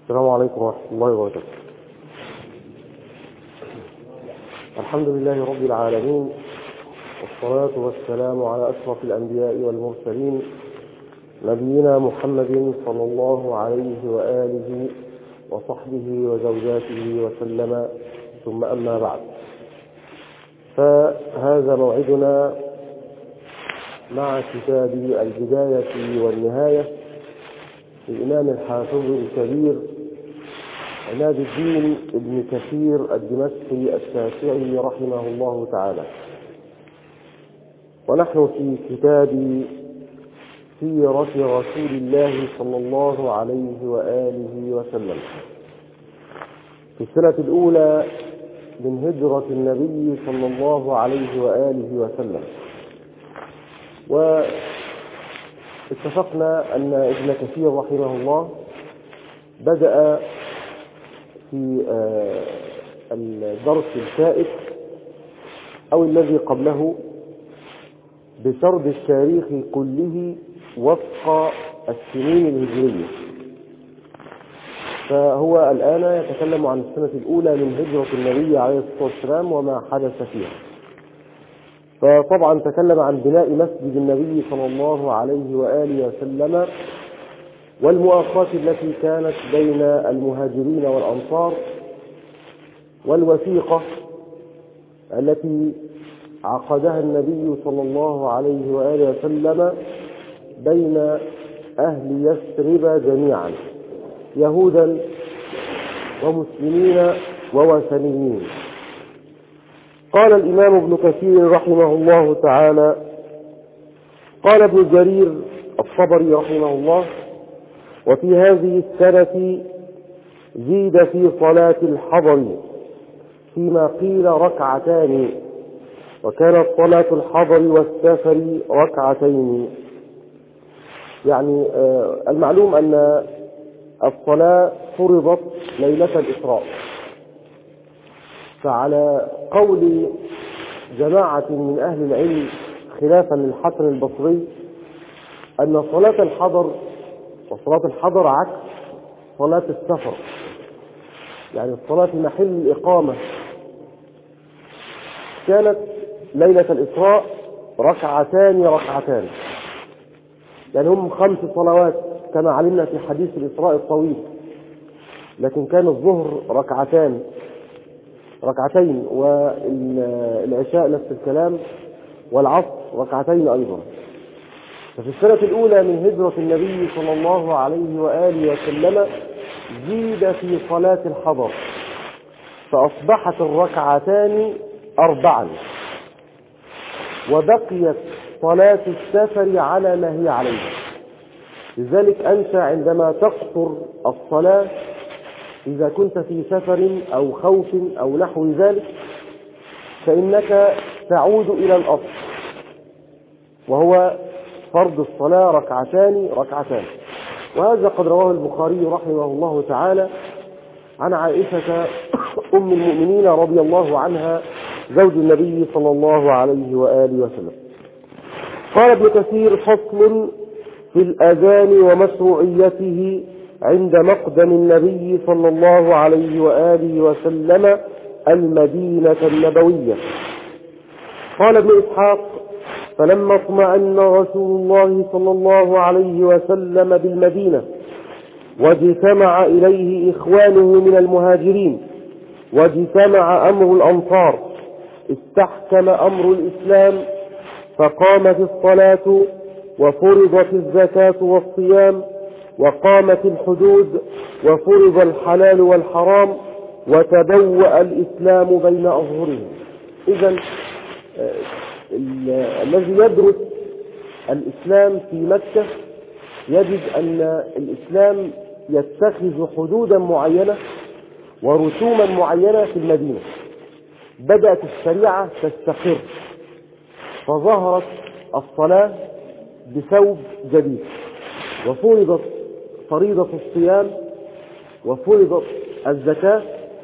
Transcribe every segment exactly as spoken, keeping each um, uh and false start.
السلام عليكم ورحمة الله وبركاته. الحمد لله رب العالمين، والصلاة والسلام على أشرف الأنبياء والمرسلين، نبينا محمد صلى الله عليه وآله وصحبه وزوجاته وسلم، ثم أما بعد، فهذا موعدنا مع كتاب البداية والنهاية للإمام الحافظ الكبير عماد الدين ابن كثير الدمشقي الشافعي رحمه الله تعالى. ونحن في كتاب سيرة رسول الله صلى الله عليه وآله وسلم في السنة الأولى من هجرة النبي صلى الله عليه وآله وسلم. واتفقنا أن ابن كثير رحمه الله بدأ في الدرس الفائت أو الذي قبله بسرد التاريخ كله وفق السنين الهجرية، فهو الآن يتكلم عن السنة الأولى من هجرة النبي عليه الصلاة والسلام وما حدث فيها. فطبعا تكلم عن بناء مسجد النبي صلى الله عليه وآله وسلم والمؤاخاة التي كانت بين المهاجرين والأنصار، والوثيقة التي عقدها النبي صلى الله عليه وآله وسلم بين أهل يثرب جميعا، يهودا ومسلمين ووثنيين. قال الإمام ابن كثير رحمه الله تعالى: قال ابن جرير الطبري رحمه الله: وفي هذه السنة زيد في صلاة الحضر فيما قيل ركعتان، وكانت صلاة الحضر والسفر ركعتين. يعني المعلوم أن الصلاة فرضت ليلة الإسراء، فعلى قول جماعة من أهل العلم خلافا للحسن البصري أن صلاة الحضر وصلاة الحضر عكس صلاة السفر، يعني الصلاة في محل الإقامة كانت ليلة الإسراء ركعتان ركعتان، يعني هم خمس صلوات كما علمنا في حديث الإسراء الطويل، لكن كان الظهر ركعتان ركعتين والعشاء نفس الكلام والعصر ركعتين أيضا. ففي السنة الأولى من هجرة النبي صلى الله عليه وآله وسلم زيد في صلاة الحضر فأصبحت الركعتان أربعا، وبقيت صلاة السفر على ما هي عليه. لذلك أنت عندما تقصر الصلاة إذا كنت في سفر أو خوف أو نحو ذلك فإنك تعود إلى الأصل، وهو فرض الصلاة ركعتان ركعتان. وهذا قد رواه البخاري رحمه الله تعالى عن عائشة أم المؤمنين رضي الله عنها زوج النبي صلى الله عليه وآله وسلم. قال ابن كثير: فصل في الأذان ومشروعيته عند مقدم النبي صلى الله عليه وآله وسلم المدينة النبوية. قال ابن إسحاق: فلما اطمأن رسول الله صلى الله عليه وسلم بالمدينة واجتمع إليه إخوانه من المهاجرين واجتمع أمر الأنصار استحكم أمر الإسلام، فقامت الصلاة وفرضت الزكاة والصيام وقامت الحدود وفرض الحلال والحرام وتبوأ الإسلام بين أظهرهم. إذن الذي يدرس الإسلام في مكة يجد أن الإسلام يتخذ حدودا معينة ورسوما معينة في المدينة. بدأت الشريعة تستقر، فظهرت الصلاة بثوب جديد، وفرضت فريضة الصيام وفرضت الزكاة،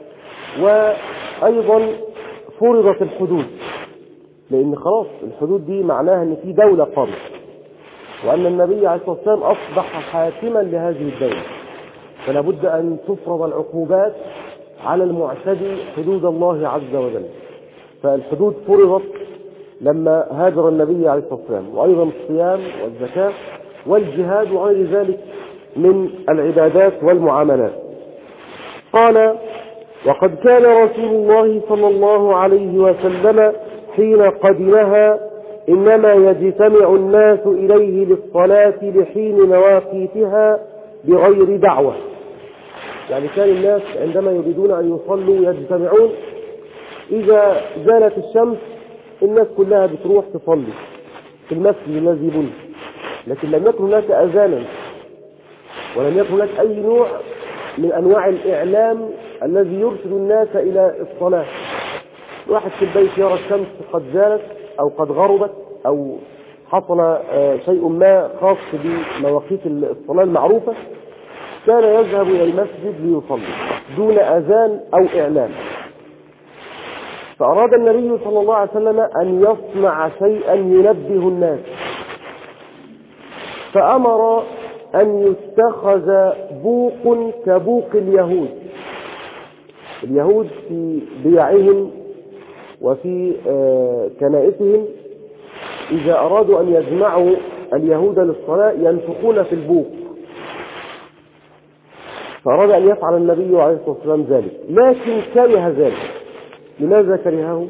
وأيضا فرضت الحدود، لأن خلاص الحدود دي معناها أن في دولة قامت، وأن النبي عليه الصلاة والسلام أصبح حاكما لهذه الدولة. فلا بد أن تفرض العقوبات على المعتدي حدود الله عز وجل. فالحدود فرضت لما هاجر النبي عليه الصلاة والسلام، وأيضا الصيام والزكاة والجهاد وغير ذلك من العبادات والمعاملات. قال: وقد كان رسول الله صلى الله عليه وسلم حين قدمها إنما يجتمع الناس إليه للصلاة لحين مواقيتها بغير دعوة. يعني كان الناس عندما يريدون أن يصلوا يجتمعون، إذا زالت الشمس الناس كلها بتروح تصلي في المسجد الذي بني، لكن لم يكن هناك أذانا ولم يكن هناك أي نوع من أنواع الإعلام الذي يرشد الناس إلى الصلاة. واحد في البيت يرى الشمس قد زالت أو قد غربت أو حصل شيء ما خاص بمواقيت الصلاة المعروفة، كان يذهب إلى المسجد ليصلي دون أذان أو إعلام. فأراد النبي صلى الله عليه وسلم أن يصنع شيئا ينبه الناس، فأمر أن يتخذ بوق كبوق اليهود. اليهود في بيعهم وفي كنائسهم إذا أرادوا أن يجمعوا اليهود للصلاة ينفخون في البوق، فأراد أن يفعل النبي عليه الصلاة والسلام ذلك، لكن كره ذلك. لماذا كرهه؟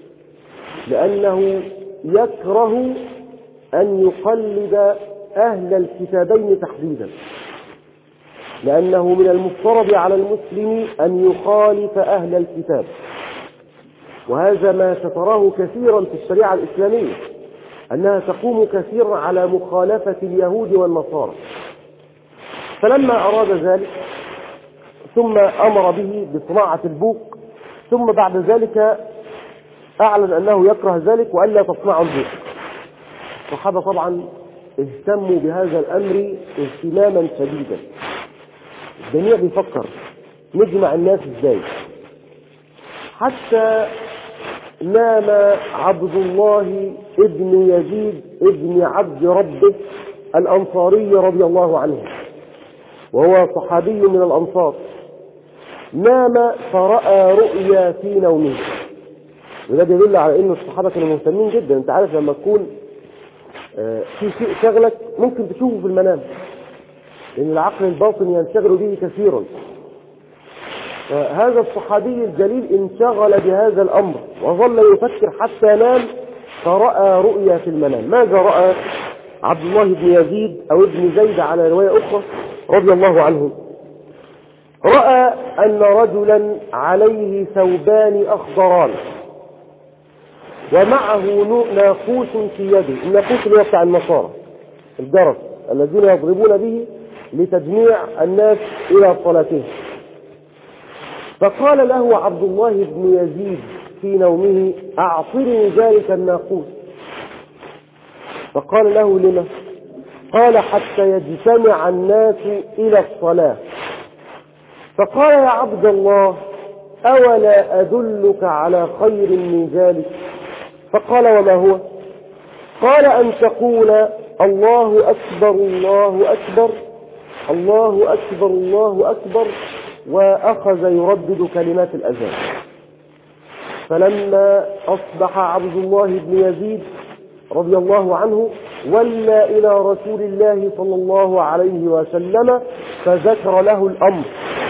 لأنه يكره أن يقلد أهل الكتابين تحديدا، لأنه من المفترض على المسلم أن يخالف أهل الكتاب، وهذا ما ستراه كثيرا في الشريعة الإسلامية، أنها تقوم كثيرا على مخالفة اليهود والنصارى. فلما أراد ذلك ثم أمر به بصناعة البوق، ثم بعد ذلك أعلن أنه يكره ذلك وألا تصنعوا البوق. الصحابة طبعا اهتموا بهذا الأمر اهتماما شديدا. الجميع بيفكر نجمع الناس ازاي، حتى نام عبد الله ابن يزيد ابن عبد ربه الأنصاري رضي الله عنه، وهو صحابي من الأنصار، نام فرأى رؤيا في نومه. وده يدل على أن الصحابة كانوا مهتمين جدا. انت عارف لما تكون في شيء شغلك ممكن تشوفه في المنام، لأن العقل الباطن ينشغل به كثيرا. هذا الصحابي الجليل انشغل بهذا الأمر وظل يفكر حتى نام فرأى رؤيا في المنام. ماذا رأى عبد الله بن يزيد أو ابن زيد على رواية أخرى رضي الله عنه؟ رأى أن رجلا عليه ثوبان أخضران ومعه ناقوس في يده. الناقوس اللي هو بتاع النصارى، الجرس الذين يضربون به لتجميع الناس إلى صلاتهم. فقال له عبد الله بن يزيد في نومه: أعطني ذلك الناقوس. فقال له: لما؟ قال: حتى يجتمع الناس إلى الصلاة. فقال: يا عبد الله، أولا أدلك على خير من ذلك؟ فقال: وما هو؟ قال: أن تقول الله أكبر الله أكبر الله أكبر الله أكبر، وأخذ يردد كلمات الأذان. فلما أصبح عبد الله بن يزيد رضي الله عنه ولى إلى رسول الله صلى الله عليه وسلم فذكر له الأمر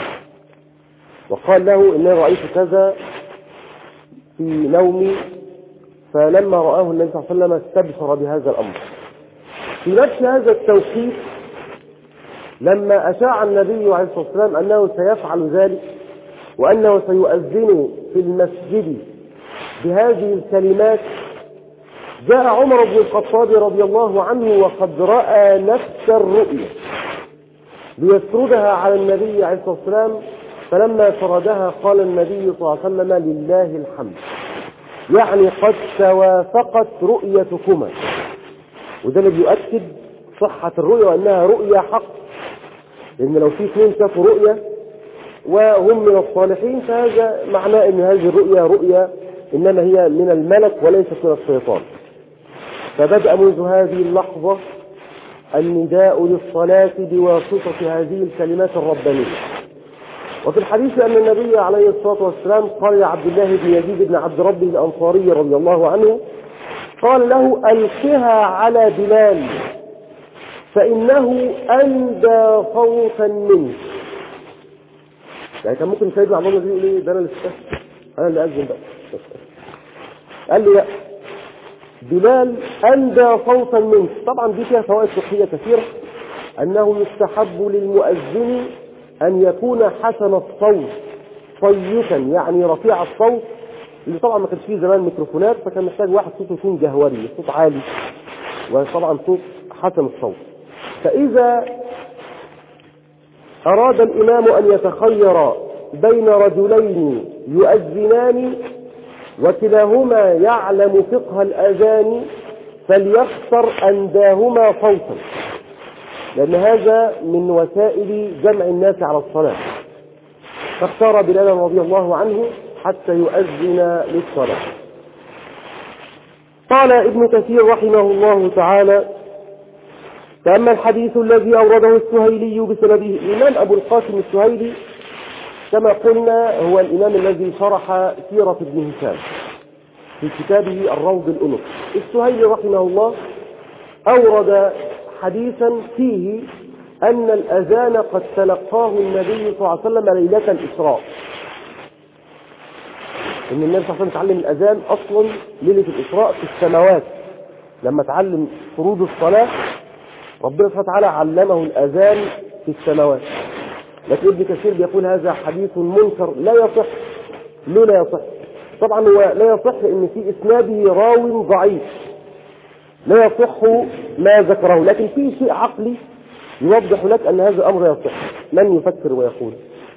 وقال له: إني رأيت كذا في نومي. فلما رآه النبي صلى الله عليه وسلم استبشر بهذا الأمر. في نفس هذا التوقيت لما أشاع النبي عليه الصلاة والسلام أنه سيفعل ذلك وأنه سيؤذن في المسجد بهذه الكلمات، جاء عمر بن الخطاب رضي الله عنه وقد رأى نفس الرؤيا ليسردها على النبي عليه الصلاة والسلام. فلما سردها قال النبي صلى الله عليه وسلم: لله الحمد، يعني قد توافقت رؤيتكما. وده اللي بيؤكد صحة الرؤيا وأنها رؤيا حق، لأن لو في اثنين شافوا رؤيا وهم من الصالحين فهذا معناه أن هذه الرؤيا رؤيا إنما هي من الملك وليست من الشيطان. فبدأ منذ هذه اللحظة النداء للصلاة بواسطة هذه الكلمات الربانية. وفي الحديث أن النبي عليه الصلاة والسلام قال لعبد الله بن يزيد بن عبد ربه الأنصاري رضي الله عنه، قال له: ألقها على بلال فإنه أندى صوتا منك. يعني كان ممكن سيدنا عبد الله يقول ايه ده انا اللي استفدت، انا اللي اذن بقى. قال له: لا، بلال أندى صوتا منك. طبعا دي فيها فوائد فقهية كثيرة، أنه يستحب للمؤذن أن يكون حسن الصوت صيتا، يعني رفيع الصوت، اللي طبعا ما كانش فيه زمان ميكروفونات، فكان محتاج واحد صوته يكون جهوري، صوت عالي، وطبعا صوت حسن الصوت. فإذا أراد الإمام أن يتخير بين رجلين يؤذنان وكلاهما يعلم فقه الأذان فليختر أنداهما صوتا، لأن هذا من وسائل جمع الناس على الصلاة. فاختار بلال رضي الله عنه حتى يؤذن للصلاة. قال ابن كثير رحمه الله تعالى: فأما الحديث الذي أورده السهيلي بسنده، الإمام أبو القاسم السهيلي كما قلنا هو الإمام الذي شرح سيرة ابن هشام في كتابه الروض الأنف. السهيلي رحمه الله أورد حديثا فيه أن الأذان قد تلقاه النبي صلى الله عليه وسلم ليلة الإسراء، إن النبي صلى الله عليه وسلم تعلم الأذان أصلا ليلة الإسراء في السماوات، لما تعلم فروض الصلاة ربنا سبحانه وتعالى علمه الأذان في السماوات. لكن ابن كثير بيقول هذا حديث منكر لا يصح. ليه لا يصح؟ طبعا هو لا يصح لأن في إسناده راو ضعيف لا يصح ما ذكره، لكن في شيء عقلي يوضح لك أن هذا أمر يصح. من يفكر ويقول؟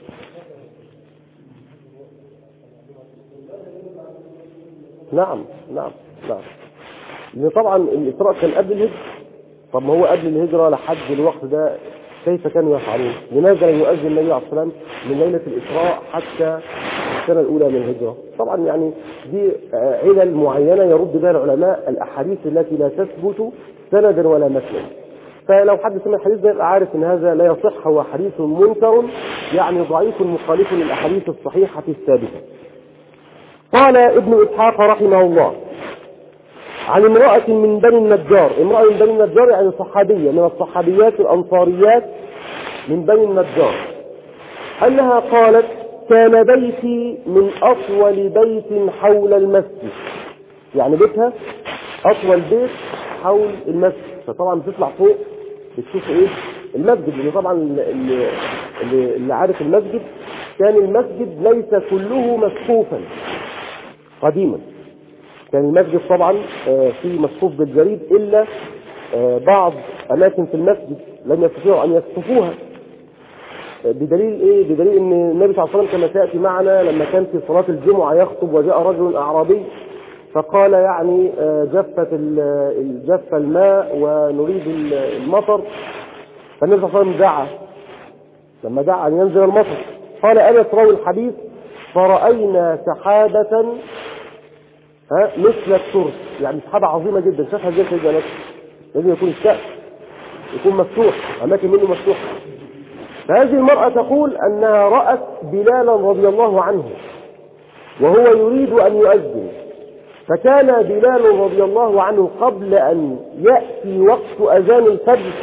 نعم نعم نعم لأن طبعا الإسراء كان قبل الهجرة. طب ما هو قبل الهجرة لحد الوقت ده كيف كانوا يفعلون؟ لماذا يؤذن النبي عليه الصلاة والسلام من ليلة الإسراء حتى السنة الأولى من الهجرة؟ طبعا يعني دي علل معينة يرد بها العلماء الأحاديث التي لا تثبت سندا ولا مثلا. فلو حد سمع الحديث ده يبقى عارف ان هذا لا يصح، هو حديث منكر يعني ضعيف مخالف للأحاديث الصحيحة الثابتة. قال ابن إسحاق رحمه الله عن امرأة من بني النجار، امرأة من بني النجار يعني صحابية من الصحابيات الأنصاريات من بني النجار، أنها قالت: كان بيتي من أطول بيت حول المسجد، يعني بيتها أطول بيت حول المسجد. فطبعا بتطلع فوق بتشوف إيه المسجد، لأن طبعا اللي, اللي عارف المسجد كان المسجد ليس كله مسقوفا قديما، كان المسجد طبعا في مسقوف بالجريد إلا بعض أماكن في المسجد لم يستطيعوا أن يسقفوها. بدليل إيه؟ بدليل أن النبي صلى الله عليه وسلم كما سيأتي معنا لما كان في صلاة الجمعة يخطب وجاء رجل أعرابي فقال يعني جفت جف الماء ونريد المطر، فالنبي صلى الله عليه وسلم دعا، لما دعا أن ينزل المطر قال: أنا راوي الحديث فرأينا سحابة ها مثل الترس، يعني سحابة عظيمة جدا، شافها زي كده نفسه، لازم يكون السقف يكون مفتوح، أماكن منه مفتوحة. فهذه المرأة تقول أنها رأت بلالا رضي الله عنه وهو يريد أن يؤذن، فكان بلال رضي الله عنه قبل أن يأتي وقت أذان الفجر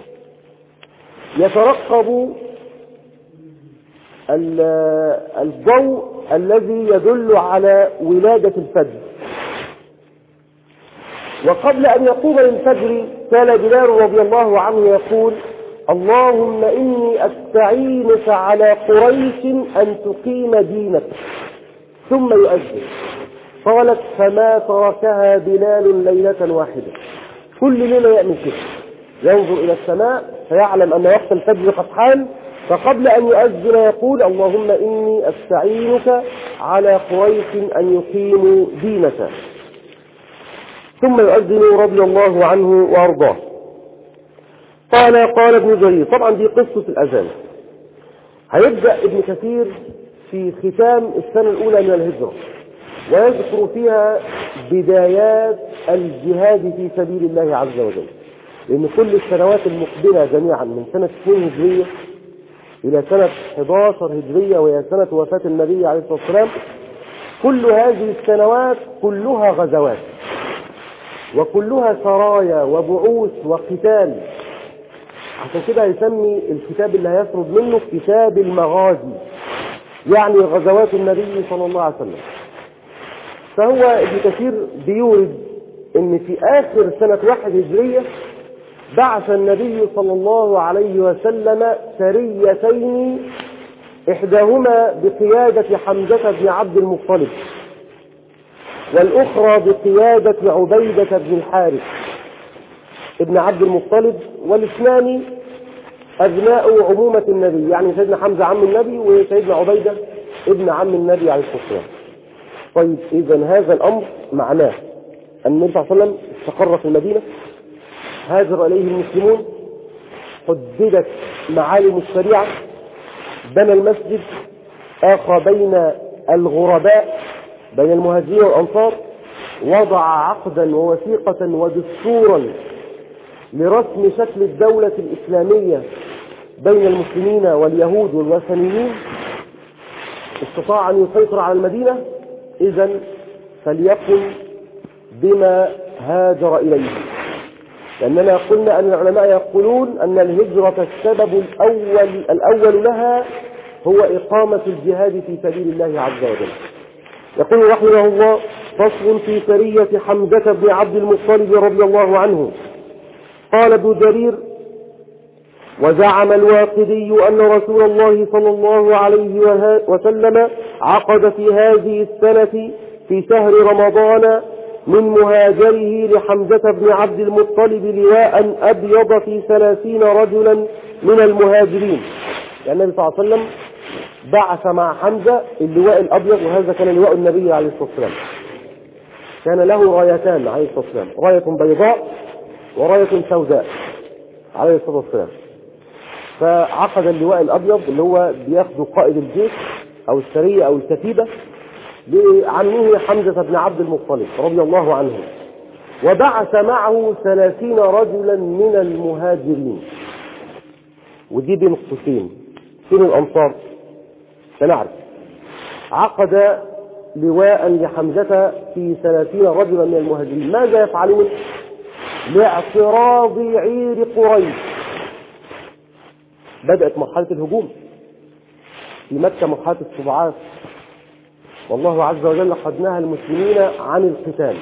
يترقب الضوء الذي يدل على ولادة الفجر، وقبل أن يقوم للفجر كان بلال رضي الله عنه يقول: اللهم إني أستعينك على قريش أن تقيم دينك، ثم يؤذن. قالت: فما تركها بلال ليلة واحدة، كل ليلة يأمن كده، ينظر إلى السماء فيعلم أن وقت الفجر قد حان، فقبل أن يؤذن يقول: اللهم إني أستعينك على قريش أن يقيموا دينك، ثم يؤذن رضي الله عنه وأرضاه. قال قال ابن جرير، طبعا دي قصة الأذان. هيبدأ ابن كثير في ختام السنة الأولى من الهجرة ويذكر فيها بدايات الجهاد في سبيل الله عز وجل. لأن كل السنوات المقبلة جميعا من سنة اثنين هجرية إلى سنة احد عشر هجرية وهي سنة وفاة النبي عليه الصلاة والسلام، كل هذه السنوات كلها غزوات وكلها سرايا وبعوث وقتال. عشان كده يسمي الكتاب اللي هيسرد منه كتاب المغازي، يعني غزوات النبي صلى الله عليه وسلم. فهو ابن كثير بيورد ان في اخر سنة واحد هجرية بعث النبي صلى الله عليه وسلم سريتين، احداهما بقيادة حمزة بن عبد المطلب والاخرى بقيادة عبيدة بن الحارث ابن عبد المطلب، والاثنان ابناء عمومة النبي، يعني سيدنا حمزة عم النبي وسيدنا عبيدة ابن عم النبي عليه الصلاة والسلام. طيب اذا هذا الامر معناه ان النبي صلى الله عليه وسلم استقر في المدينة، هاجر اليه المسلمون، حددت معالم الشريعة، بنى المسجد، اخى بين الغرباء بين المهاجرين والانصار، وضع عقدا ووثيقة ودستورا لرسم شكل الدولة الإسلامية بين المسلمين واليهود والوثنيين، استطاع أن يسيطر على المدينة. إذن فليكن بما هاجر إليه، لأننا قلنا أن العلماء يقولون أن الهجرة السبب الأول, الأول لها هو إقامة الجهاد في سبيل الله عز وجل. يقول رحمه الله: فصل في سرية حمزة بن عبد المطلب رضي الله عنه. قال ابن جرير: وزعم الواقدي أن رسول الله صلى الله عليه وسلم عقد في هذه السنة في شهر رمضان من مهاجره لحمزة بن عبد المطلب لواء أبيض في ثلاثين رجلا من المهاجرين. يعني النبي صلى الله عليه وسلم بعث مع حمزة اللواء الأبيض، وهذا كان لواء النبي عليه الصلاة والسلام، كان له رايتان عليه الصلاة والسلام، راية بيضاء وراية سوداء عليه الصلاة والسلام. فعقد اللواء الأبيض اللي هو بياخده قائد الجيش أو السرية أو الكتيبة لعمه حمزة بن عبد المطلب رضي الله عنه، وبعث معه ثلاثين رجلا من المهاجرين. ودي بين قوسين فين الأنصار سنعرف. عقد لواء لحمزة في ثلاثين رجلا من المهاجرين. ماذا يفعلون؟ لاعتراض عير قريش. بدأت مرحلة الهجوم في مكة، مرحلة الصبعات، والله عز وجل قد نهى المسلمين عن القتال.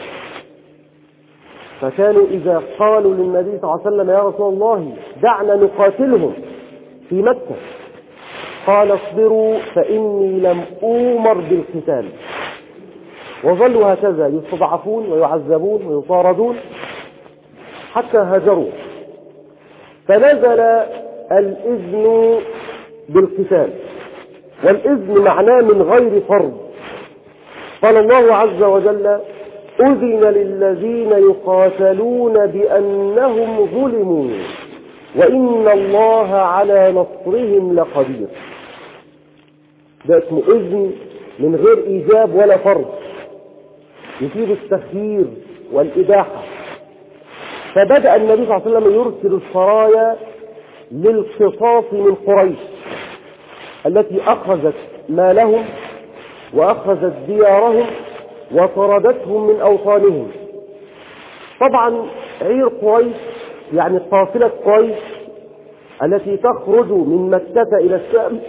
فكانوا إذا قالوا للنبي صلى الله عليه وسلم: يا رسول الله دعنا نقاتلهم في مكة، قال: اصبروا فإني لم أؤمر بالقتال. وظلوا هكذا يستضعفون ويعذبون ويطاردون حتى هاجروا، فنزل الإذن بالقتال، والإذن معناه من غير فرض. قال الله عز وجل: أذن للذين يقاتلون بأنهم ظلموا وإن الله على نصرهم لقدير. ده اسمه إذن من غير إيجاب ولا فرض، يفيد التخيير والإباحة. فبدأ النبي صلى الله عليه وسلم يرسل السرايا للقصاص من قريش التي أخذت مالهم وأخذت ديارهم وطردتهم من أوطانهم. طبعا عير قريش يعني قافلة قريش التي تخرج من مكة إلى الشام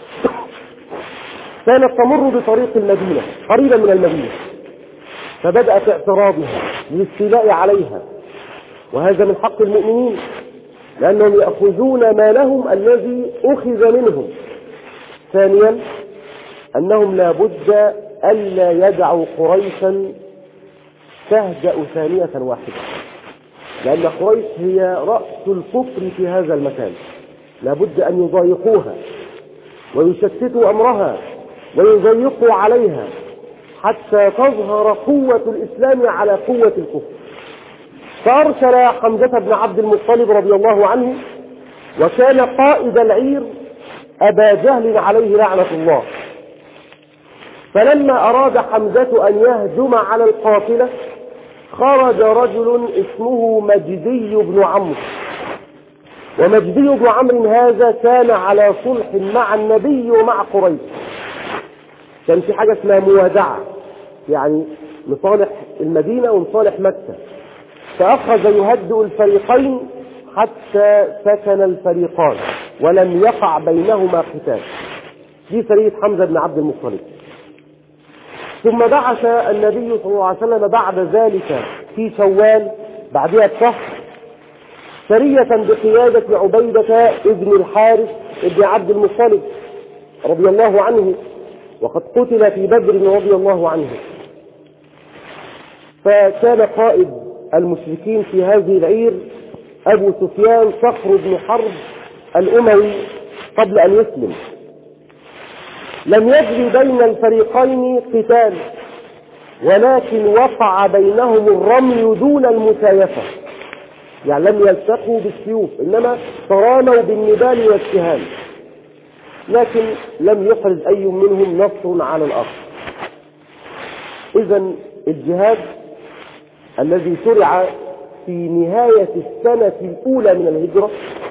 كانت تمر بطريق المدينة قريبا من المدينة، فبدأت اعتراضها للاستيلاء عليها، وهذا من حق المؤمنين لأنهم يأخذون مالهم الذي أخذ منهم. ثانيا أنهم لا بد ألا يدعوا قريشا تهدأ ثانية واحدة، لأن قريش هي رأس الكفر في هذا المكان، لا بد أن يضايقوها ويشتتوا أمرها ويضيقوا عليها حتى تظهر قوة الإسلام على قوة الكفر. فأرسل حمزة بن عبد المطلب رضي الله عنه، وكان قائد العير أبا جهل عليه لعنة الله. فلما أراد حمزة أن يهجم على القافلة خرج رجل اسمه مجدي بن عمرو، ومجدي بن عمرو هذا كان على صلح مع النبي ومع قريش، كان في حاجة اسمها موادعة، يعني لصالح المدينة ومصالح مكة، فأخذ يهدئ الفريقين حتى سكن الفريقان ولم يقع بينهما قتال. دي سرية حمزة بن عبد المطلب. ثم بعث النبي صلى الله عليه وسلم بعد ذلك في شوال بعدها بشهر سرية بقيادة عبيدة ابن الحارث ابن عبد المطلب رضي الله عنه، وقد قتل في بدر رضي الله عنه. فكان قائد المشركين في هذه العير أبو سفيان صخر بن حرب الأموي قبل أن يسلم. لم يجري بين الفريقين قتال، ولكن وقع بينهم الرمي دون المسايفة، يعني لم يلتقوا بالسيوف إنما تراموا بالنبال والسهام، لكن لم يحرز أي منهم نصر على الآخر. إذن الجهاد الذي شرع في نهاية السنة الأولى من الهجرة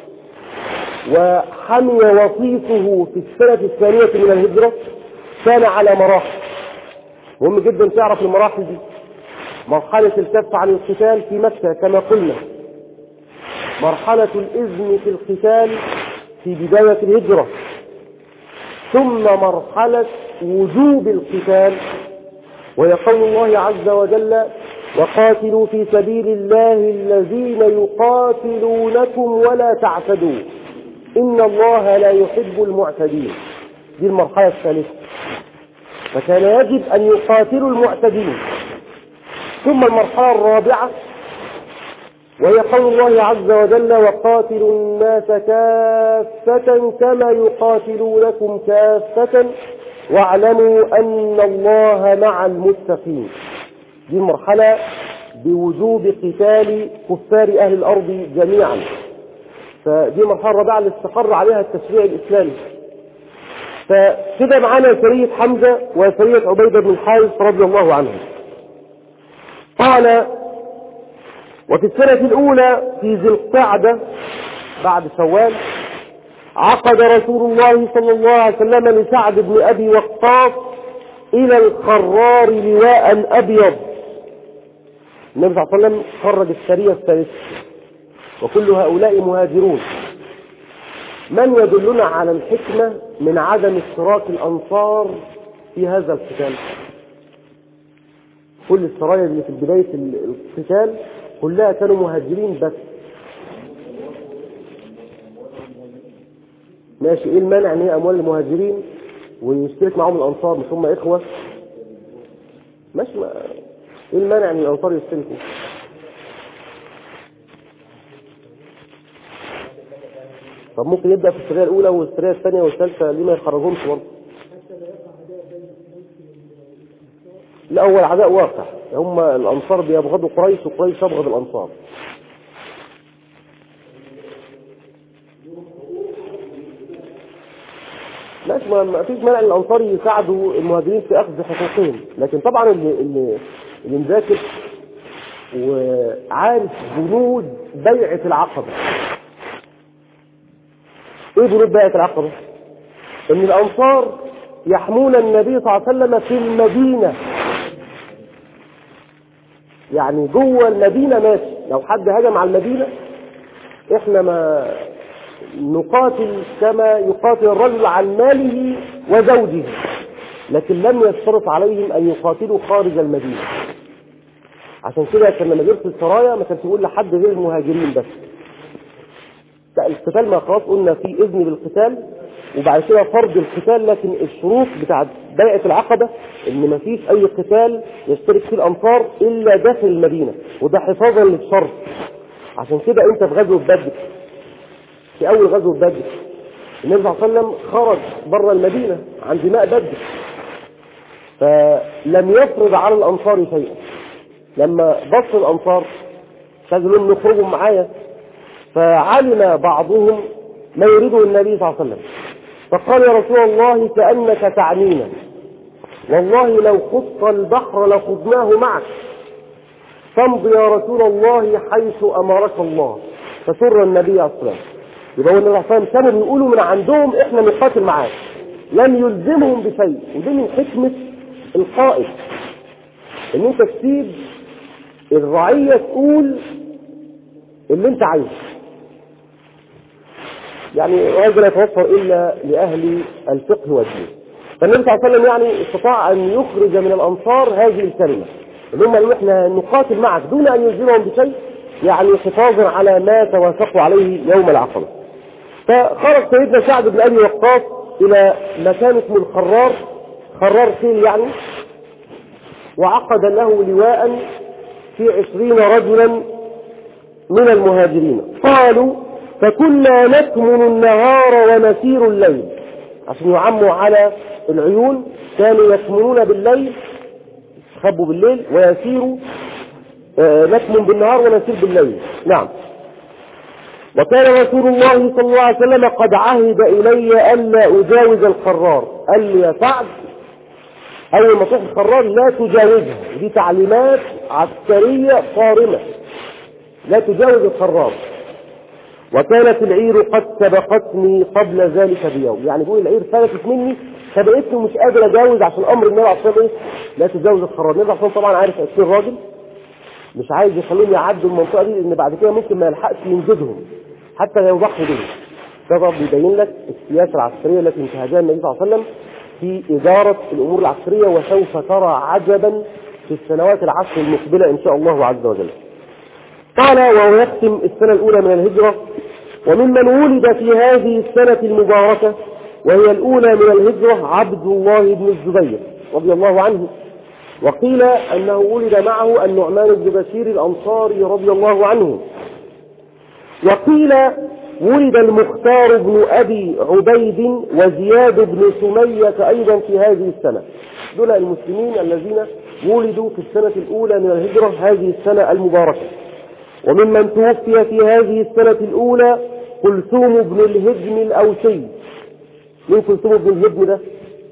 وحمي وصيفه في السنة الثانية من الهجرة كان على مراحل. مهم جدا تعرف المراحل دي. مرحلة الكف عن القتال في مكة كما قلنا، مرحلة الإذن في القتال في بداية الهجرة، ثم مرحلة وجوب القتال وهي قول الله عز وجل: وقاتلوا في سبيل الله الذين يقاتلونكم ولا تعتدوا إن الله لا يحب المعتدين. دي المرحلة الثالثة، فكان يجب أن يقاتلوا المعتدين. ثم المرحلة الرابعة وهي قول الله عز وجل: وقاتلوا الناس كافة كما يقاتلونكم كافة واعلموا أن الله مع المتقين. دي المرحلة بوجوب قتال كفار أهل الأرض جميعا. فدي المرحلة الرابعة اللي استقر عليها التشريع الإسلامي. فكده معانا سرية حمزة وسرية عبيدة بن الحارث رضي الله عنهم. قال: وفي السنة الأولى في ذي القعدة بعد شوال عقد رسول الله صلى الله عليه وسلم لسعد بن أبي وقاص إلى الخرار لواء أبيض. النبي صلى الله عليه وسلم خرج السرية الثالثة وكل هؤلاء مهاجرون. من يدلنا على الحكمة من عدم اشتراك الأنصار في هذا القتال؟ كل السرايا اللي في بداية القتال كلها كانوا مهاجرين بس. ماشي، ايه المانع ان هي اموال المهاجرين ويشترك معهم الانصار مش هم اخوة؟ ماشي، ما ايه المانع ان الانصار يشتركوا؟ طب ممكن يبدأ في السرية الاولى والسرية الثانية والثالثة، ليه ما يخرجهمش برضه؟ لا، هو العداء واقع، هم الانصار بيبغضوا قريش وقريش تبغض الانصار. ماشي، ما فيش مانع الانصار يساعدوا المهاجرين في اخذ حقوقهم، لكن طبعا اللي اللي, اللي مذاكر وعارف بنود بيعة العقبة. ايه بنود بيعة العقبة؟ ان الانصار يحمون النبي صلى الله عليه وسلم في المدينة، يعني جوه المدينة ماشي، لو حد هجم على المدينة احنا ما نقاتل كما يقاتل الرجل عن ماله وزوجه، لكن لم يشترط عليهم ان يقاتلوا خارج المدينة. عشان كده كان لما يرسل السرايا ما كانش يقول لحد غير المهاجرين بس. القتال ما خلاص قلنا في اذن بالقتال وبعد كده فرض القتال، لكن الشروط بتاعت بيعة العقبة ان ما فيش اي قتال يشترك فيه الانصار الا داخل المدينة، وده حفاظا للشرط. عشان كده انت في غزوة بدر، في اول غزوة بدر النبي صلى الله عليه وسلم خرج بره المدينة عند ماء بدر، فلم يفرض على الانصار شيئا. لما بص الانصار قالوا لهم نخرجوا معايا، فعلم بعضهم ما يريده النبي صلى الله عليه وسلم، فقال: يا رسول الله كأنك تعنينا، والله لو خط البحر لخضناه معك. فامض يا رسول الله حيث أمرك الله، فسر النبي عليه الصلاة والسلام. يبقى النبي عليه الصلاة والسلام كانوا بيقولوا من عندهم احنا نقاتل معاك، لم يلزمهم بشيء. ودي من حكمة القائد، ان انت تسيب الرعية تقول اللي انت عايزه. يعني هذا لا يتوفر الا لاهل الفقه والدين. فالنبي صلى الله عليه وسلم يعني استطاع ان يخرج من الانصار هذه الكلمة، اللي هم قالوا احنا نقاتل معك دون ان يلزمهم بشيء، يعني حفاظا على ما توافقوا عليه يوم العقبة. فخرج سيدنا سعد بن ابي وقاص الى مكان اسمه الخرار، خرار خيل يعني، وعقد له لواء في عشرين رجلا من المهاجرين. قالوا فكنا نكمن النهار ونسير الليل، عشان يعموا على العيون كانوا يكمنون بالليل، خبوا بالليل، ويسيروا آه نكمن بالنهار ونسير بالليل. نعم. وكان رسول الله صلى الله عليه وسلم قد عهد إلي ألا أجاوز الخرار، قال لي يا سعد أول ما تروح الخرار لا تجاوزها، دي تعليمات عسكرية صارمة، لا تجاوز الخرار. وكانت العير قد سبقتني قبل ذلك بيوم، يعني بيقول العير فلتت مني سبقتني ومش قادر أجاوز عشان أمر النبي عليه الصلاة والسلام لا تجاوز الخرار. النبي عليه الصلاة والسلام طبعا عارف عشرين راجل مش عايز يخليهم يعدوا المنطقة دي، لأن بعد كده ممكن ما يلحقش ينجدهم حتى لا يضحوا بهم. ده بيبين لك السياسة العسكرية التي انتهجها النبي صلى الله عليه وسلم في إدارة الأمور العسكرية، وسوف ترى عجبا في السنوات العشر المقبلة إن شاء الله عز وجل. قال وهو يختم السنة الأولى من الهجرة: وممن ولد في هذه السنة المباركة وهي الأولى من الهجرة عبد الله بن الزبير رضي الله عنه، وقيل أنه ولد معه النعمان بن بشير الأنصاري رضي الله عنه، وقيل ولد المختار بن أبي عبيد وزياد بن سمية أيضا في هذه السنة. دول المسلمين الذين ولدوا في السنة الأولى من الهجرة هذه السنة المباركة. وممن توفي في هذه السنة الأولى كلثوم بن الهجم الأوسي. من كلثوم بن الهجم ده؟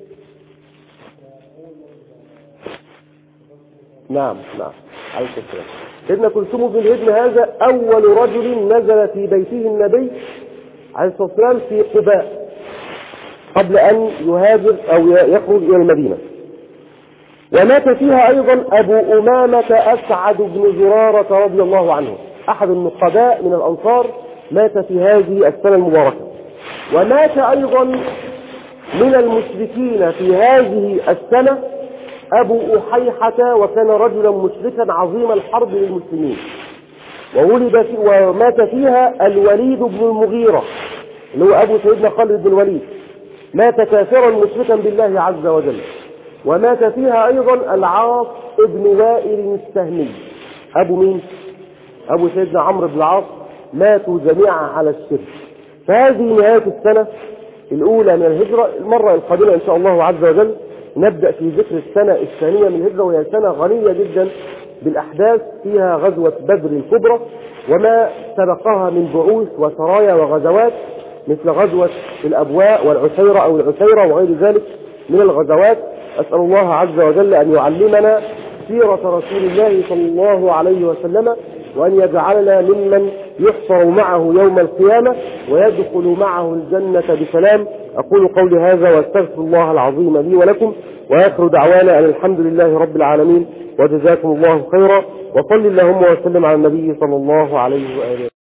نعم نعم عليه السلام. سيدنا كلثوم بن الهجم هذا أول رجل نزل في بيته النبي عليه الصلاة والسلام في قباء قبل أن يهاجر أو يخرج إلى المدينة. ومات فيها أيضا أبو أمامة أسعد بن زرارة رضي الله عنه، أحد النقباء من الأنصار، مات في هذه السنة المباركة. ومات أيضا من المشركين في هذه السنة أبو أحيحة، وكان رجلا مشركا عظيم الحرب للمسلمين. وولد في ومات فيها الوليد بن المغيرة اللي هو أبو سيدنا خالد بن الوليد، مات كافرا مشركا بالله عز وجل. ومات فيها أيضا العاص بن وائل السهمي، أبو مين؟ أبو سيدنا عمرو بن العاص، ماتوا جميعا على الشرك. فهذه نهاية السنة الأولى من الهجرة. المرة القادمة إن شاء الله عز وجل نبدأ في ذكر السنة الثانية من الهجرة، وهي سنة غنية جدا بالأحداث، فيها غزوة بدر الكبرى وما سبقها من بعوث وسرايا وغزوات، مثل غزوة الأبواء والعسيرة أو العسيرة وغير ذلك من الغزوات. أسأل الله عز وجل أن يعلمنا سيرة رسول الله صلى الله عليه وسلم، وأن يجعلنا ممن يحشر معه يوم القيامة ويدخل معه الجنة بسلام. أقول قولي هذا وأستغفر الله العظيم لي ولكم، وآخر دعوانا أن الحمد لله رب العالمين، وجزاكم الله خيرا، وصل اللهم وسلم على النبي صلى الله عليه وآله.